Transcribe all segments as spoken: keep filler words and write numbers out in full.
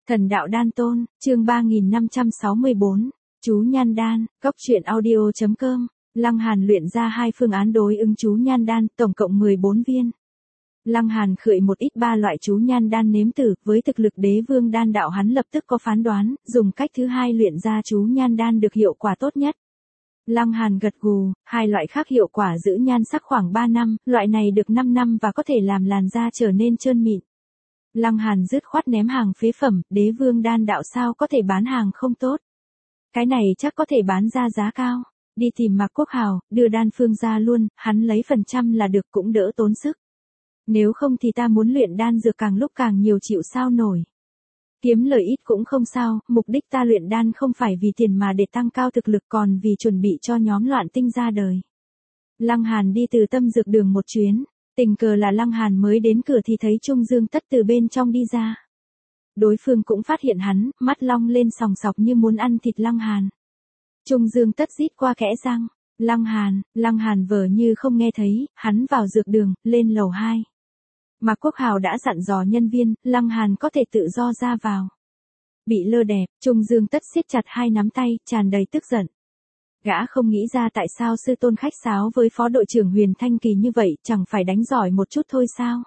Thần đạo đan tôn, chương ba nghìn năm trăm sáu mươi bốn, chú nhan đan, góc truyện audio chấm com, Lăng Hàn luyện ra hai phương án đối ứng chú nhan đan, tổng cộng mười bốn viên. Lăng Hàn khởi một ít ba loại chú nhan đan nếm thử, với thực lực đế vương đan đạo hắn lập tức có phán đoán, dùng cách thứ hai luyện ra chú nhan đan được hiệu quả tốt nhất. Lăng Hàn gật gù, hai loại khác hiệu quả giữ nhan sắc khoảng ba năm, loại này được năm năm và có thể làm làn da trở nên trơn mịn. Lăng Hàn dứt khoát ném hàng phế phẩm, đế vương đan đạo sao có thể bán hàng không tốt. Cái này chắc có thể bán ra giá cao. Đi tìm Mạc Quốc Hào, đưa đan phương ra luôn, hắn lấy phần trăm là được cũng đỡ tốn sức. Nếu không thì ta muốn luyện đan dược càng lúc càng nhiều chịu sao nổi. Kiếm lời ít cũng không sao, mục đích ta luyện đan không phải vì tiền mà để tăng cao thực lực còn vì chuẩn bị cho nhóm loạn tinh ra đời. Lăng Hàn đi từ tâm dược đường một chuyến, tình cờ là Lăng Hàn mới đến cửa thì thấy Trung Dương Tất từ bên trong đi ra. Đối phương cũng phát hiện hắn, mắt long lên sòng sọc như muốn ăn thịt Lăng Hàn. Trung Dương Tất rít qua kẽ răng, Lăng Hàn, Lăng Hàn vờ như không nghe thấy, hắn vào dược đường, lên lầu hai. Mạc Quốc Hào đã dặn dò nhân viên, Lăng Hàn có thể tự do ra vào. Bị lơ đẹp, Trung Dương Tất siết chặt hai nắm tay, tràn đầy tức giận. Gã không nghĩ ra tại sao sư tôn khách sáo với phó đội trưởng Huyền Thanh Kỳ như vậy, chẳng phải đánh giỏi một chút thôi sao?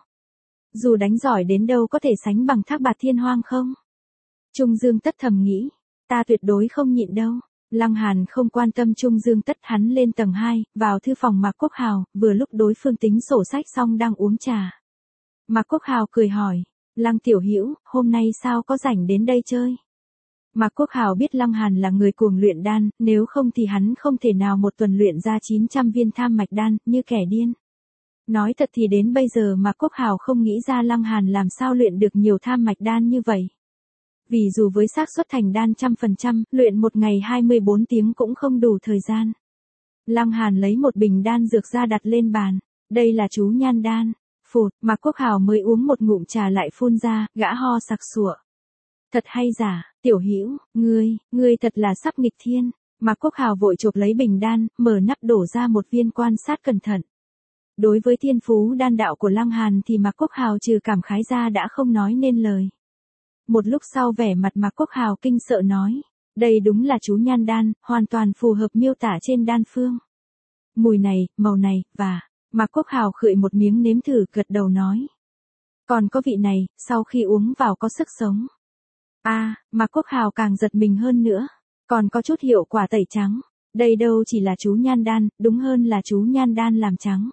Dù đánh giỏi đến đâu có thể sánh bằng Thác Bạt Thiên Hoang không? Trung Dương Tất thầm nghĩ, ta tuyệt đối không nhịn đâu. Lăng Hàn không quan tâm Trung Dương Tất, hắn lên tầng hai, vào thư phòng Mạc Quốc Hào, vừa lúc đối phương tính sổ sách xong đang uống trà. Mạc Quốc Hào cười hỏi, Lăng tiểu hữu, hôm nay sao có rảnh đến đây chơi? Mạc Quốc Hào biết Lăng Hàn là người cuồng luyện đan, nếu không thì hắn không thể nào một tuần luyện ra chín trăm viên tham mạch đan, như kẻ điên. Nói thật thì đến bây giờ Mạc Quốc Hào không nghĩ ra Lăng Hàn làm sao luyện được nhiều tham mạch đan như vậy. Vì dù với xác suất thành đan trăm phần trăm, luyện một ngày hai mươi bốn tiếng cũng không đủ thời gian. Lăng Hàn lấy một bình đan dược ra đặt lên bàn, đây là chú nhan đan. Phụt, Mạc Quốc Hào mới uống một ngụm trà lại phun ra, gã ho sặc sụa. Thật hay giả, tiểu hữu, ngươi, ngươi thật là sắp nghịch thiên. Mạc Quốc Hào vội chộp lấy bình đan, mở nắp đổ ra một viên quan sát cẩn thận. Đối với thiên phú đan đạo của Lăng Hàn thì Mạc Quốc Hào trừ cảm khái ra đã không nói nên lời. Một lúc sau vẻ mặt Mạc Quốc Hào kinh sợ nói, đây đúng là chú nhan đan, hoàn toàn phù hợp miêu tả trên đan phương. Mùi này, màu này, và... Mạc Quốc Hào khựi một miếng nếm thử, gật đầu nói. Còn có vị này, sau khi uống vào có sức sống. A, à, Mạc Quốc Hào càng giật mình hơn nữa. Còn có chút hiệu quả tẩy trắng. Đây đâu chỉ là chú nhan đan, đúng hơn là chú nhan đan làm trắng.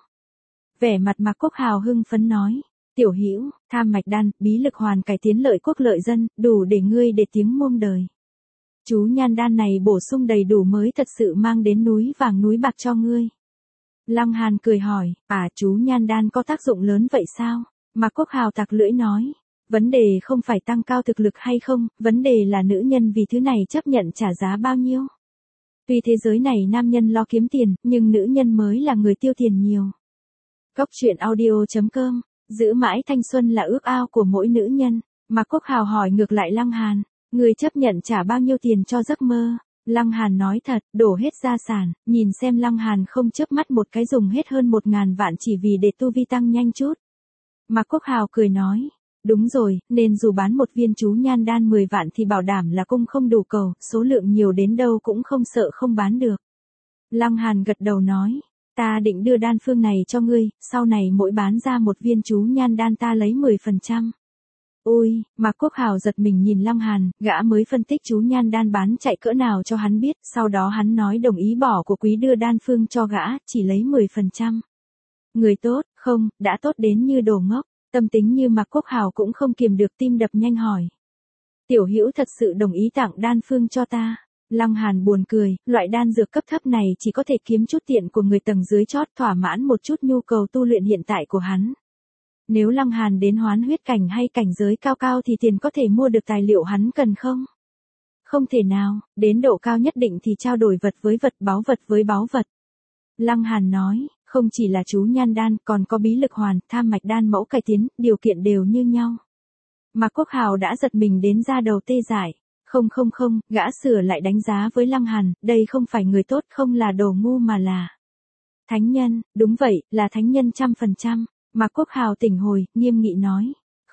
Vẻ mặt Mạc Quốc Hào hưng phấn nói. Tiểu hữu, tham mạch đan, bí lực hoàn cải tiến lợi quốc lợi dân, đủ để ngươi để tiếng muôn đời. Chú nhan đan này bổ sung đầy đủ mới thật sự mang đến núi vàng núi bạc cho ngươi. Lăng Hàn cười hỏi, à chú nhan đan có tác dụng lớn vậy sao? Mạc Quốc Hào tặc lưỡi nói, vấn đề không phải tăng cao thực lực hay không, vấn đề là nữ nhân vì thứ này chấp nhận trả giá bao nhiêu. Tuy thế giới này nam nhân lo kiếm tiền, nhưng nữ nhân mới là người tiêu tiền nhiều. Góc truyện audio chấm com, giữ mãi thanh xuân là ước ao của mỗi nữ nhân. Mạc Quốc Hào hỏi ngược lại Lăng Hàn, người chấp nhận trả bao nhiêu tiền cho giấc mơ? Lăng Hàn nói thật, đổ hết gia sản, nhìn xem Lăng Hàn không chớp mắt một cái dùng hết hơn một ngàn vạn chỉ vì để tu vi tăng nhanh chút. Mạc Quốc Hào cười nói, đúng rồi, nên dù bán một viên chú nhan đan mười vạn thì bảo đảm là cung không đủ cầu, số lượng nhiều đến đâu cũng không sợ không bán được. Lăng Hàn gật đầu nói, ta định đưa đan phương này cho ngươi, sau này mỗi bán ra một viên chú nhan đan ta lấy mười phần trăm. Ôi, Mạc Quốc Hào giật mình nhìn Lăng Hàn, gã mới phân tích chú nhan đan bán chạy cỡ nào cho hắn biết, sau đó hắn nói đồng ý bỏ của quý đưa đan phương cho gã, chỉ lấy mười phần trăm. Người tốt, không, đã tốt đến như đồ ngốc, tâm tính như Mạc Quốc Hào cũng không kiềm được tim đập nhanh hỏi. Tiểu hữu thật sự đồng ý tặng đan phương cho ta. Lăng Hàn buồn cười, loại đan dược cấp thấp này chỉ có thể kiếm chút tiện của người tầng dưới chót thỏa mãn một chút nhu cầu tu luyện hiện tại của hắn. Nếu Lăng Hàn đến hoán huyết cảnh hay cảnh giới cao cao thì tiền có thể mua được tài liệu hắn cần không? Không thể nào, đến độ cao nhất định thì trao đổi vật với vật, báu vật với báu vật. Lăng Hàn nói, không chỉ là chú nhan đan, còn có bí lực hoàn, tham mạch đan mẫu cải tiến, điều kiện đều như nhau. Mạc Quốc Hào đã giật mình đến da đầu tê dại. Không không không, gã sửa lại đánh giá với Lăng Hàn, đây không phải người tốt, không là đồ ngu mà là thánh nhân, đúng vậy, là thánh nhân trăm phần trăm. Mạc Quốc Hào tỉnh hồi, nghiêm nghị nói,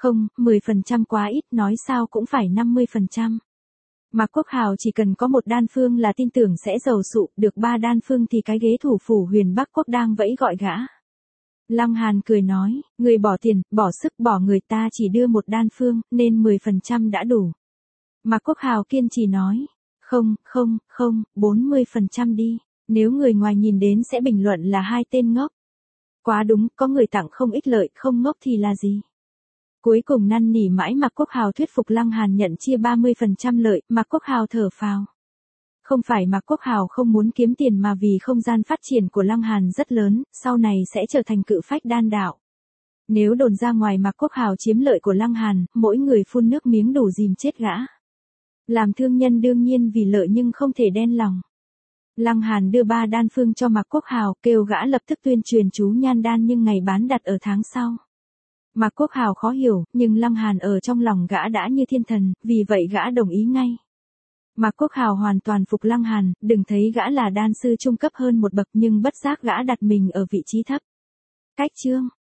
Không, mười phần trăm quá ít, nói sao cũng phải năm mươi phần trăm. Mạc Quốc Hào chỉ cần có một đan phương là tin tưởng sẽ giàu sụ, được ba đan phương thì cái ghế thủ phủ Huyền Bắc Quốc đang vẫy gọi gã. Lăng Hàn cười nói, người bỏ tiền, bỏ sức bỏ người, ta chỉ đưa một đan phương, nên mười phần trăm đã đủ. Mạc Quốc Hào kiên trì nói, không, không, không, bốn mươi phần trăm đi, nếu người ngoài nhìn đến sẽ bình luận là hai tên ngốc. Quá đúng, có người tặng không ích lợi, không ngốc thì là gì? Cuối cùng năn nỉ mãi Mạc Quốc Hào thuyết phục Lăng Hàn nhận chia ba mươi phần trăm lợi, Mạc Quốc Hào thở phào. Không phải Mạc Quốc Hào không muốn kiếm tiền mà vì không gian phát triển của Lăng Hàn rất lớn, sau này sẽ trở thành cự phách đan đạo. Nếu đồn ra ngoài Mạc Quốc Hào chiếm lợi của Lăng Hàn, mỗi người phun nước miếng đủ dìm chết gã. Làm thương nhân đương nhiên vì lợi nhưng không thể đen lòng. Lăng Hàn đưa ba đan phương cho Mạc Quốc Hào, kêu gã lập tức tuyên truyền chú nhan đan nhưng ngày bán đặt ở tháng sau. Mạc Quốc Hào khó hiểu, nhưng Lăng Hàn ở trong lòng gã đã như thiên thần, vì vậy gã đồng ý ngay. Mạc Quốc Hào hoàn toàn phục Lăng Hàn, đừng thấy gã là đan sư trung cấp hơn một bậc nhưng bất giác gã đặt mình ở vị trí thấp. Cách chương